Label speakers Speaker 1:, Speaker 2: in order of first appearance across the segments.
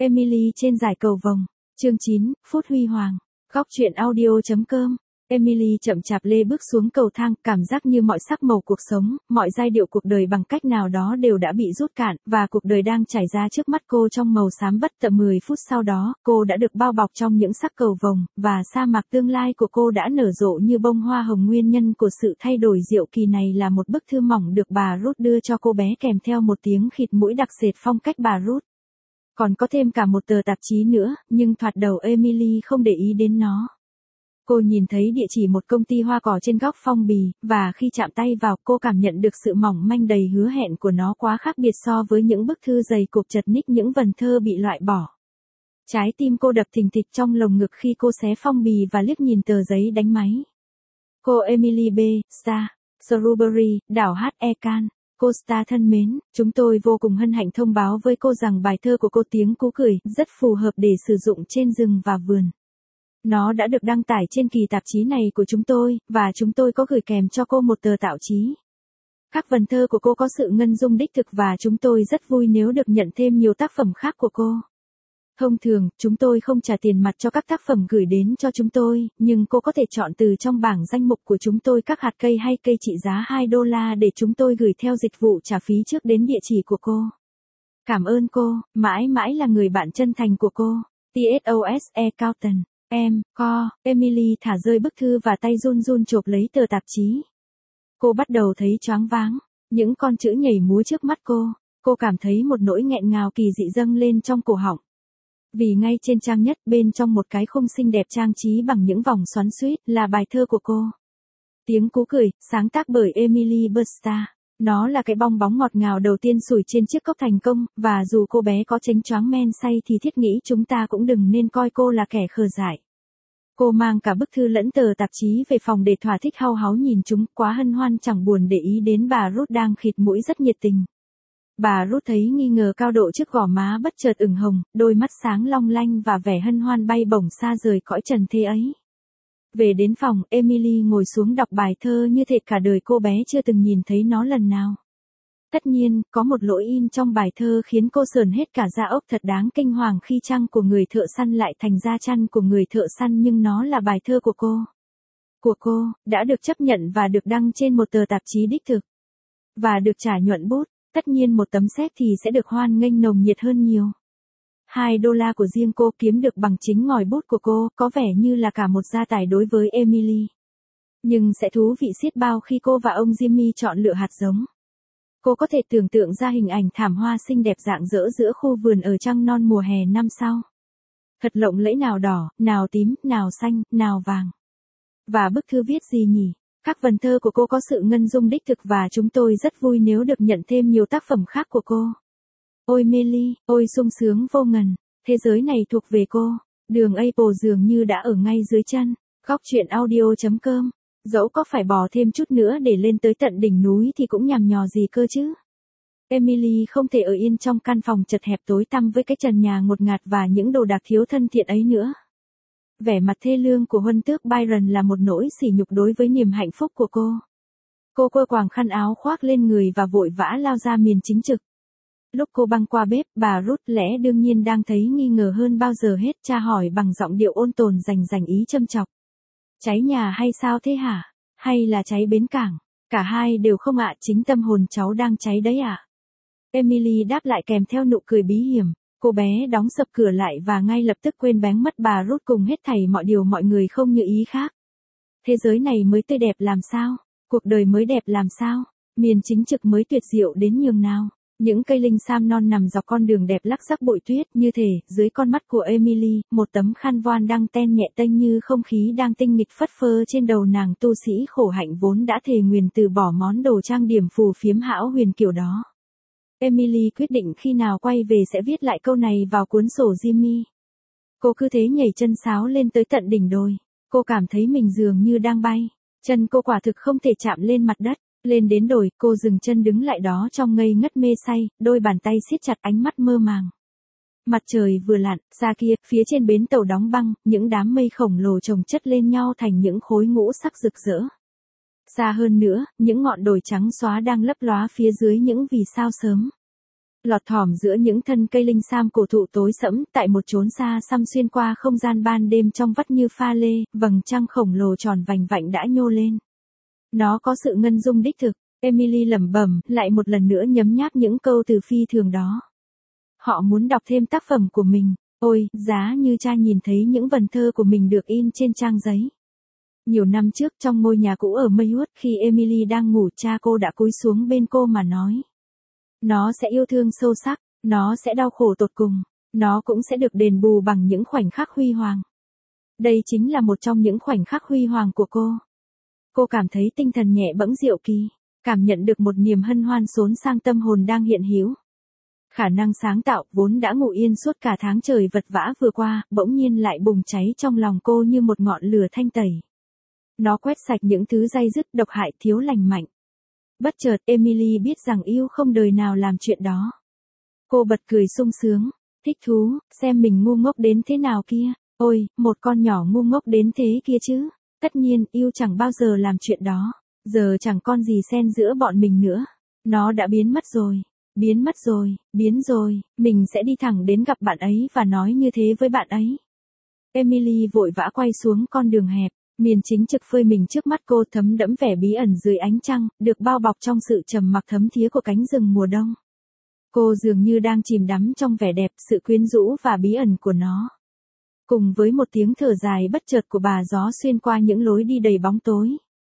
Speaker 1: Emily trên giải cầu vồng. Chương 9, phút huy hoàng. Góc truyện audio.com. Emily chậm chạp lê bước xuống cầu thang, cảm giác như mọi sắc màu cuộc sống, mọi giai điệu cuộc đời bằng cách nào đó đều đã bị rút cạn, và cuộc đời đang trải ra trước mắt cô trong màu xám bất tận. 10 phút sau đó, cô đã được bao bọc trong những sắc cầu vồng, và sa mạc tương lai của cô đã nở rộ như bông hoa hồng. Nguyên nhân của sự thay đổi diệu kỳ này là một bức thư mỏng được bà Ruth đưa cho cô bé kèm theo một tiếng khịt mũi đặc sệt phong cách bà Ruth. Còn có thêm cả một tờ tạp chí nữa, nhưng thoạt đầu Emily không để ý đến nó. Cô nhìn thấy địa chỉ một công ty hoa cỏ trên góc phong bì, và khi chạm tay vào, cô cảm nhận được sự mỏng manh đầy hứa hẹn của nó, quá khác biệt so với những bức thư dày cộp chật ních, những vần thơ bị loại bỏ. Trái tim cô đập thình thịch trong lồng ngực khi cô xé phong bì và liếc nhìn tờ giấy đánh máy. Cô Emily B. Star, Shrewsbury, đảo H.E. Cô Star thân mến, chúng tôi vô cùng hân hạnh thông báo với cô rằng bài thơ của cô tiếng cú cười rất phù hợp để sử dụng trên rừng và vườn. Nó đã được đăng tải trên kỳ tạp chí này của chúng tôi, và chúng tôi có gửi kèm cho cô một tờ tạo chí. Các vần thơ của cô có sự ngân dung đích thực và chúng tôi rất vui nếu được nhận thêm nhiều tác phẩm khác của cô. Thông thường, chúng tôi không trả tiền mặt cho các tác phẩm gửi đến cho chúng tôi, nhưng cô có thể chọn từ trong bảng danh mục của chúng tôi các hạt cây hay cây trị giá $2 để chúng tôi gửi theo dịch vụ trả phí trước đến địa chỉ của cô. Cảm ơn cô, mãi mãi là người bạn chân thành của cô. TSOSE Cowton. Emily thả rơi bức thư và tay run run chộp lấy tờ tạp chí. Cô bắt đầu thấy choáng váng, những con chữ nhảy múa trước mắt cô. Cô cảm thấy một nỗi nghẹn ngào kỳ dị dâng lên trong cổ họng. Vì ngay trên trang nhất, bên trong một cái khung xinh đẹp trang trí bằng những vòng xoắn xuýt, là bài thơ của cô. Tiếng cú cười, sáng tác bởi Emily B. Star. Nó là cái bong bóng ngọt ngào đầu tiên sủi trên chiếc cốc thành công, và dù cô bé có chánh choáng men say thì thiết nghĩ chúng ta cũng đừng nên coi cô là kẻ khờ dại. Cô mang cả bức thư lẫn tờ tạp chí về phòng để thỏa thích hau háu nhìn chúng, quá hân hoan chẳng buồn để ý đến bà Ruth đang khịt mũi rất nhiệt tình. Bà Ruth thấy nghi ngờ cao độ trước gò má bất chợt ửng hồng, đôi mắt sáng long lanh và vẻ hân hoan bay bổng xa rời cõi trần thế ấy. Về đến phòng, Emily ngồi xuống đọc bài thơ như thể cả đời cô bé chưa từng nhìn thấy nó lần nào. Tất nhiên, có một lỗi in trong bài thơ khiến cô sởn hết cả da ốc, thật đáng kinh hoàng khi trăng của người thợ săn lại thành da chăn của người thợ săn, nhưng nó là bài thơ của cô. Của cô, đã được chấp nhận và được đăng trên một tờ tạp chí đích thực. Và được trả nhuận bút, tất nhiên một tấm séc thì sẽ được hoan nghênh nồng nhiệt hơn nhiều. $2 của riêng cô kiếm được bằng chính ngòi bút của cô, có vẻ như là cả một gia tài đối với Emily. Nhưng sẽ thú vị xiết bao khi cô và ông Jimmy chọn lựa hạt giống. Cô có thể tưởng tượng ra hình ảnh thảm hoa xinh đẹp rạng rỡ giữa khu vườn ở trăng non mùa hè năm sau. Thật lộng lẫy, nào đỏ, nào tím, nào xanh, nào vàng. Và bức thư viết gì nhỉ? Các vần thơ của cô có sự ngân dung đích thực và chúng tôi rất vui nếu được nhận thêm nhiều tác phẩm khác của cô. Ôi mê ly, ôi sung sướng vô ngần, thế giới này thuộc về cô. Đường Apple dường như đã ở ngay dưới chân. Góc truyện audio.com. Dẫu có phải bò thêm chút nữa để lên tới tận đỉnh núi thì cũng nhằm nhò gì cơ chứ. Emily không thể ở yên trong căn phòng chật hẹp tối tăm với cái trần nhà ngột ngạt và những đồ đạc thiếu thân thiện ấy nữa. Vẻ mặt thê lương của huân tước Byron là một nỗi sỉ nhục đối với niềm hạnh phúc của cô. Cô quơ quàng khăn áo khoác lên người và vội vã lao ra miền chính trực. Lúc cô băng qua bếp, bà Ruth lẽ đương nhiên đang thấy nghi ngờ hơn bao giờ hết, tra hỏi bằng giọng điệu ôn tồn dành ý châm chọc. Cháy nhà hay sao thế hả? Hay là cháy bến cảng? Cả hai đều không ạ, chính tâm hồn cháu đang cháy đấy ạ. Emily đáp lại kèm theo nụ cười bí hiểm. Cô bé đóng sập cửa lại và ngay lập tức quên bén mất bà Ruth cùng hết thảy mọi điều mọi người không như ý khác. Thế giới này mới tươi đẹp làm sao? Cuộc đời mới đẹp làm sao? Miền chính trực mới tuyệt diệu đến nhường nào? Những cây linh sam non nằm dọc con đường đẹp lắc sắc bụi tuyết, như thể, dưới con mắt của Emily, một tấm khăn voan đang ten nhẹ tênh như không khí đang tinh nghịch phất phơ trên đầu nàng tu sĩ khổ hạnh vốn đã thề nguyền từ bỏ món đồ trang điểm phù phiếm hão huyền kiểu đó. Emily quyết định khi nào quay về sẽ viết lại câu này vào cuốn sổ Jimmy. Cô cứ thế nhảy chân sáo lên tới tận đỉnh đồi. Cô cảm thấy mình dường như đang bay. Chân cô quả thực không thể chạm lên mặt đất. Lên đến đồi, cô dừng chân đứng lại đó trong ngây ngất mê say, đôi bàn tay siết chặt, ánh mắt mơ màng. Mặt trời vừa lặn, xa kia, phía trên bến tàu đóng băng, những đám mây khổng lồ chồng chất lên nhau thành những khối ngũ sắc rực rỡ. Xa hơn nữa, những ngọn đồi trắng xóa đang lấp lóa phía dưới những vì sao sớm. Lọt thỏm giữa những thân cây linh sam cổ thụ tối sẫm, tại một chốn xa xăm xuyên qua không gian ban đêm trong vắt như pha lê, vầng trăng khổng lồ tròn vành vạnh đã nhô lên. Nó có sự ngân dung đích thực, Emily lẩm bẩm, lại một lần nữa nhấm nháp những câu từ phi thường đó. Họ muốn đọc thêm tác phẩm của mình, ôi, giá như cha nhìn thấy những vần thơ của mình được in trên trang giấy. Nhiều năm trước trong ngôi nhà cũ ở Maywood, khi Emily đang ngủ, cha cô đã cúi xuống bên cô mà nói. Nó sẽ yêu thương sâu sắc, nó sẽ đau khổ tột cùng, nó cũng sẽ được đền bù bằng những khoảnh khắc huy hoàng. Đây chính là một trong những khoảnh khắc huy hoàng của cô. Cô cảm thấy tinh thần nhẹ bẫng diệu kỳ, cảm nhận được một niềm hân hoan xốn sang tâm hồn đang hiện hữu. Khả năng sáng tạo vốn đã ngủ yên suốt cả tháng trời vật vã vừa qua, bỗng nhiên lại bùng cháy trong lòng cô như một ngọn lửa thanh tẩy. Nó quét sạch những thứ day dứt, độc hại, thiếu lành mạnh. Bất chợt Emily biết rằng yêu không đời nào làm chuyện đó. Cô bật cười sung sướng, thích thú, xem mình ngu ngốc đến thế nào kia. Ôi, một con nhỏ ngu ngốc đến thế kia chứ. Tất nhiên, yêu chẳng bao giờ làm chuyện đó. Giờ chẳng con gì xen giữa bọn mình nữa. Nó đã biến mất rồi. Biến mất rồi, biến rồi, mình sẽ đi thẳng đến gặp bạn ấy và nói như thế với bạn ấy. Emily vội vã quay xuống con đường hẹp, miền chính trực phơi mình trước mắt cô, thấm đẫm vẻ bí ẩn dưới ánh trăng, được bao bọc trong sự trầm mặc thấm thía của cánh rừng mùa đông. Cô dường như đang chìm đắm trong vẻ đẹp, sự quyến rũ và bí ẩn của nó. Cùng với một tiếng thở dài bất chợt của bà gió xuyên qua những lối đi đầy bóng tối.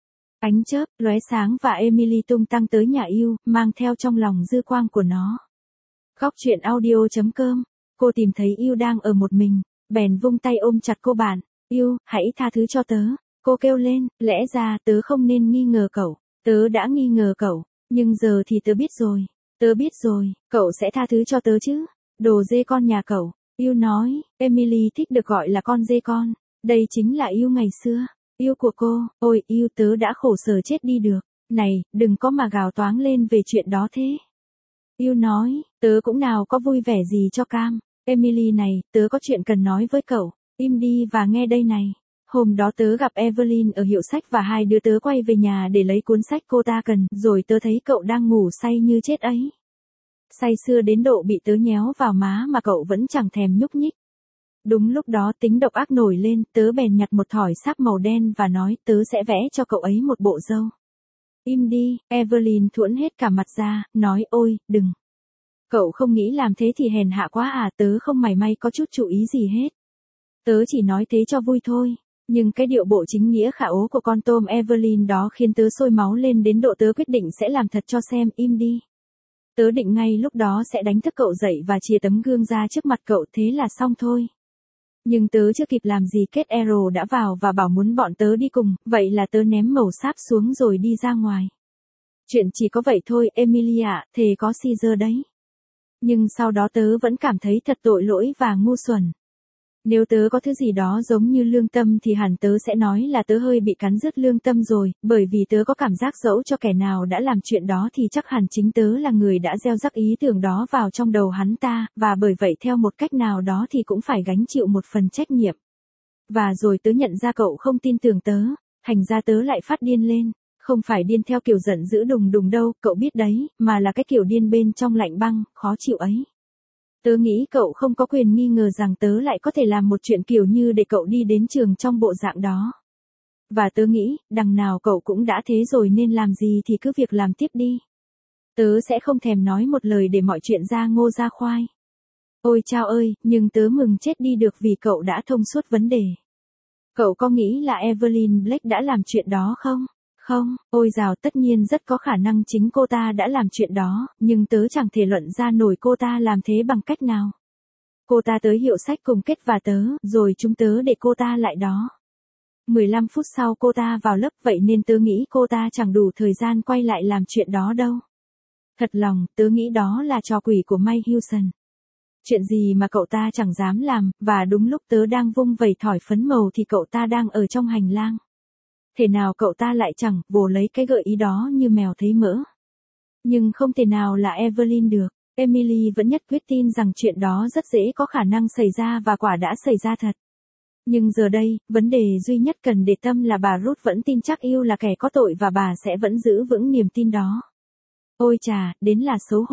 Speaker 1: Ánh chớp lóe sáng và Emily tung tăng tới nhà yêu, mang theo trong lòng dư quang của nó. Góc truyện audio.com. Cô tìm thấy yêu đang ở một mình, bèn vung tay ôm chặt cô bạn. Yêu, hãy tha thứ cho tớ. Cô kêu lên, lẽ ra tớ không nên nghi ngờ cậu. Tớ đã nghi ngờ cậu, nhưng giờ thì tớ biết rồi. Tớ biết rồi, cậu sẽ tha thứ cho tớ chứ. Đồ dê con nhà cậu. Yêu nói, Emily thích được gọi là con dê con. Đây chính là yêu ngày xưa. Yêu của cô, ôi yêu, tớ đã khổ sở chết đi được. Này, đừng có mà gào toáng lên về chuyện đó thế. Yêu nói, tớ cũng nào có vui vẻ gì cho cam. Emily này, tớ có chuyện cần nói với cậu. Im đi và nghe đây này. Hôm đó tớ gặp Evelyn ở hiệu sách và hai đứa tớ quay về nhà để lấy cuốn sách cô ta cần, rồi tớ thấy cậu đang ngủ say như chết ấy. Say sưa đến độ bị tớ nhéo vào má mà cậu vẫn chẳng thèm nhúc nhích. Đúng lúc đó tính độc ác nổi lên, tớ bèn nhặt một thỏi sáp màu đen và nói tớ sẽ vẽ cho cậu ấy một bộ râu. Im đi, Evelyn thuẫn hết cả mặt ra, nói ôi, đừng. Cậu không nghĩ làm thế thì hèn hạ quá à, tớ không mảy may có chút chú ý gì hết. Tớ chỉ nói thế cho vui thôi, nhưng cái điệu bộ chính nghĩa khả ố của con tôm Evelyn đó khiến tớ sôi máu lên đến độ tớ quyết định sẽ làm thật cho xem. Im đi. Tớ định ngay lúc đó sẽ đánh thức cậu dậy và chìa tấm gương ra trước mặt cậu, thế là xong thôi. Nhưng tớ chưa kịp làm gì Kate Arrow đã vào và bảo muốn bọn tớ đi cùng, vậy là tớ ném mẩu sáp xuống rồi đi ra ngoài. Chuyện chỉ có vậy thôi, Emily ạ, thề có Caesar đấy. Nhưng sau đó tớ vẫn cảm thấy thật tội lỗi và ngu xuẩn. Nếu tớ có thứ gì đó giống như lương tâm thì hẳn tớ sẽ nói là tớ hơi bị cắn rứt lương tâm rồi, bởi vì tớ có cảm giác dẫu cho kẻ nào đã làm chuyện đó thì chắc hẳn chính tớ là người đã gieo rắc ý tưởng đó vào trong đầu hắn ta, và bởi vậy theo một cách nào đó thì cũng phải gánh chịu một phần trách nhiệm. Và rồi tớ nhận ra cậu không tin tưởng tớ, thành ra tớ lại phát điên lên. Không phải điên theo kiểu giận dữ đùng đùng đâu, cậu biết đấy, mà là cái kiểu điên bên trong lạnh băng, khó chịu ấy. Tớ nghĩ cậu không có quyền nghi ngờ rằng tớ lại có thể làm một chuyện kiểu như để cậu đi đến trường trong bộ dạng đó. Và tớ nghĩ, đằng nào cậu cũng đã thế rồi nên làm gì thì cứ việc làm tiếp đi. Tớ sẽ không thèm nói một lời để mọi chuyện ra ngô ra khoai. Ôi chao ơi, nhưng tớ mừng chết đi được vì cậu đã thông suốt vấn đề. Cậu có nghĩ là Evelyn Blake đã làm chuyện đó không? Không, ôi dào, tất nhiên rất có khả năng chính cô ta đã làm chuyện đó, nhưng tớ chẳng thể luận ra nổi cô ta làm thế bằng cách nào. Cô ta tới hiệu sách cùng Kết và tớ, rồi chúng tớ để cô ta lại đó. 15 phút sau cô ta vào lớp, vậy nên tớ nghĩ cô ta chẳng đủ thời gian quay lại làm chuyện đó đâu. Thật lòng, tớ nghĩ đó là trò quỷ của Mike Hewson. Chuyện gì mà cậu ta chẳng dám làm, và đúng lúc tớ đang vung vẩy thỏi phấn màu thì cậu ta đang ở trong hành lang. Thể nào cậu ta lại chẳng vồ lấy cái gợi ý đó như mèo thấy mỡ. Nhưng không thể nào là Evelyn được. Emily vẫn nhất quyết tin rằng chuyện đó rất dễ có khả năng xảy ra và quả đã xảy ra thật. Nhưng giờ đây, vấn đề duy nhất cần để tâm là bà Ruth vẫn tin chắc yêu là kẻ có tội và bà sẽ vẫn giữ vững niềm tin đó. Ôi chà, đến là xấu hổ.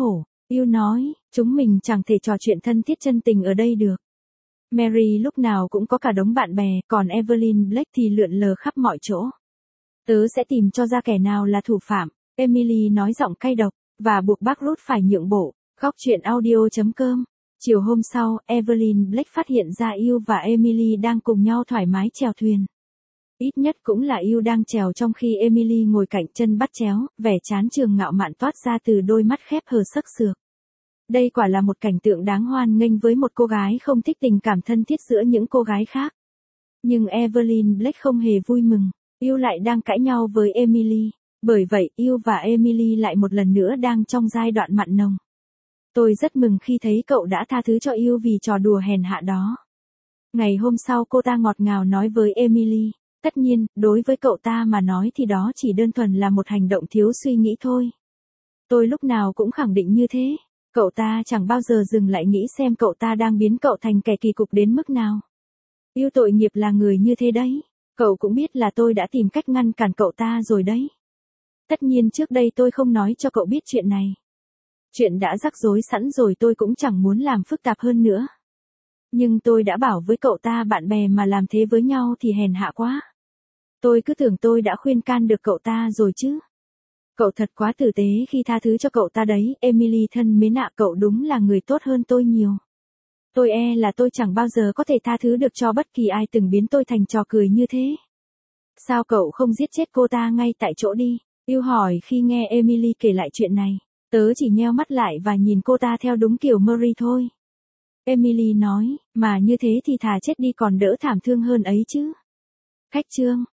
Speaker 1: Yêu nói, chúng mình chẳng thể trò chuyện thân thiết chân tình ở đây được. Mary lúc nào cũng có cả đống bạn bè, còn Evelyn Blake thì lượn lờ khắp mọi chỗ. Tớ sẽ tìm cho ra kẻ nào là thủ phạm, Emily nói giọng cay độc, và buộc bác Ruth phải nhượng bộ. Góc truyện audio.com. Chiều hôm sau, Evelyn Blake phát hiện ra Yêu và Emily đang cùng nhau thoải mái chèo thuyền. Ít nhất cũng là Yêu đang chèo trong khi Emily ngồi cạnh chân bắt chéo, vẻ chán chường ngạo mạn toát ra từ đôi mắt khép hờ sắc sược. Đây quả là một cảnh tượng đáng hoan nghênh với một cô gái không thích tình cảm thân thiết giữa những cô gái khác. Nhưng Evelyn Blake không hề vui mừng, Yêu lại đang cãi nhau với Emily. Bởi vậy, Yêu và Emily lại một lần nữa đang trong giai đoạn mặn nồng. Tôi rất mừng khi thấy cậu đã tha thứ cho Yêu vì trò đùa hèn hạ đó. Ngày hôm sau cô ta ngọt ngào nói với Emily. Tất nhiên, đối với cậu ta mà nói thì đó chỉ đơn thuần là một hành động thiếu suy nghĩ thôi. Tôi lúc nào cũng khẳng định như thế. Cậu ta chẳng bao giờ dừng lại nghĩ xem cậu ta đang biến cậu thành kẻ kỳ cục đến mức nào. Yêu tội nghiệp là người như thế đấy. Cậu cũng biết là tôi đã tìm cách ngăn cản cậu ta rồi đấy. Tất nhiên trước đây tôi không nói cho cậu biết chuyện này. Chuyện đã rắc rối sẵn rồi, tôi cũng chẳng muốn làm phức tạp hơn nữa. Nhưng tôi đã bảo với cậu ta bạn bè mà làm thế với nhau thì hèn hạ quá. Tôi cứ tưởng tôi đã khuyên can được cậu ta rồi chứ. Cậu thật quá tử tế khi tha thứ cho cậu ta đấy, Emily thân mến ạ, cậu đúng là người tốt hơn tôi nhiều. Tôi e là tôi chẳng bao giờ có thể tha thứ được cho bất kỳ ai từng biến tôi thành trò cười như thế. Sao cậu không giết chết cô ta ngay tại chỗ đi? Yêu hỏi khi nghe Emily kể lại chuyện này. Tớ chỉ nheo mắt lại và nhìn cô ta theo đúng kiểu Murray thôi. Emily nói, mà như thế thì thà chết đi còn đỡ thảm thương hơn ấy chứ. Khách chương.